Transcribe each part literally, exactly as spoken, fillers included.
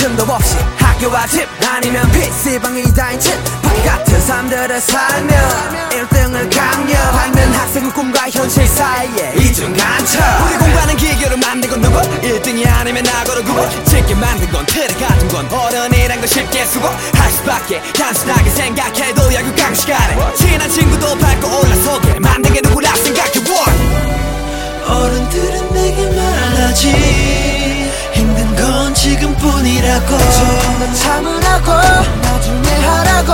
틈도 없이 학교와 집 아니면 피시방이 다인 집 밖에 같은 삶들을 살며 일 등을 강요하는 학생은 꿈과 현실 사이에 이중간첩. 우리 공부하는 기교를 만든 건 누구? 일 등이 아니면 나고로 구워 쉽게 만든 건 틀에 가둔 건 어른이란 걸 쉽게 수고할 수밖에. 단순하게 생각해도 야구 강 시간에 친한 친구도 밟고 올라서게 만든 게 누구라 생각해. 어른들은 내게 말하지 힘든 건 지금뿐이라고. 조금만 참으라고 나중에 하라고.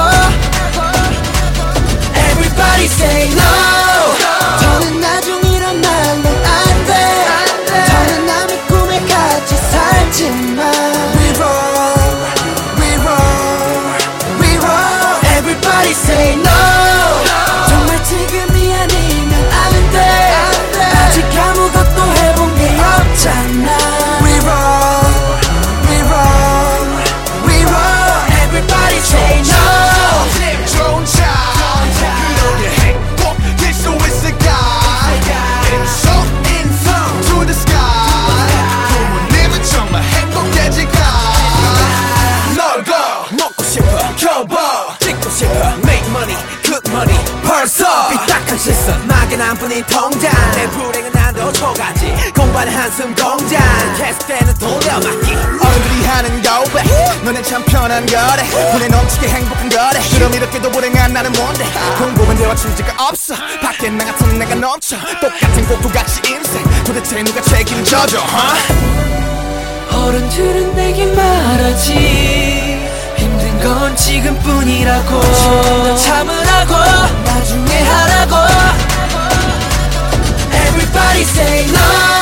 Everybody say no. 더는 나중이란 말로 안돼. 더는 남의 꿈에 같이 살지만 We roll, we roll, we roll. Everybody say no. 정말 지금이 아니면 안돼. 아직 아무것도 해본 게 없잖아. We roll, we roll, we roll. Everybody say no. 기분 좋은 차 그녀의 행복 길 수 있을까. 인성 인성 to the sky. 부모님은 정말 행복해질까. 널 봐 먹고 싶어 겨워 찍고 싶어 make money good money 벌써 삐딱한 시선 막연한 뿐인 통장. 내 불행은 나도 초가지 공부하는 한숨 공장. 계속되는 돌려막기 어른들이 하는 고백 너넨 참 편한 거래. 분에 넘치게 행복한 거래. 그럼 이렇게도 불행한 나는 뭔데. 공부만 대화 취지가 없어. 밖에 나 같은 내가 넘쳐. 똑같은 꼭두같이 인생 도대체 누가 책임을 져줘 huh? 어른들은 내게 말하지 힘든 건 지금뿐이라고. 조금만 참으라고 나중에 하라고. Everybody say no.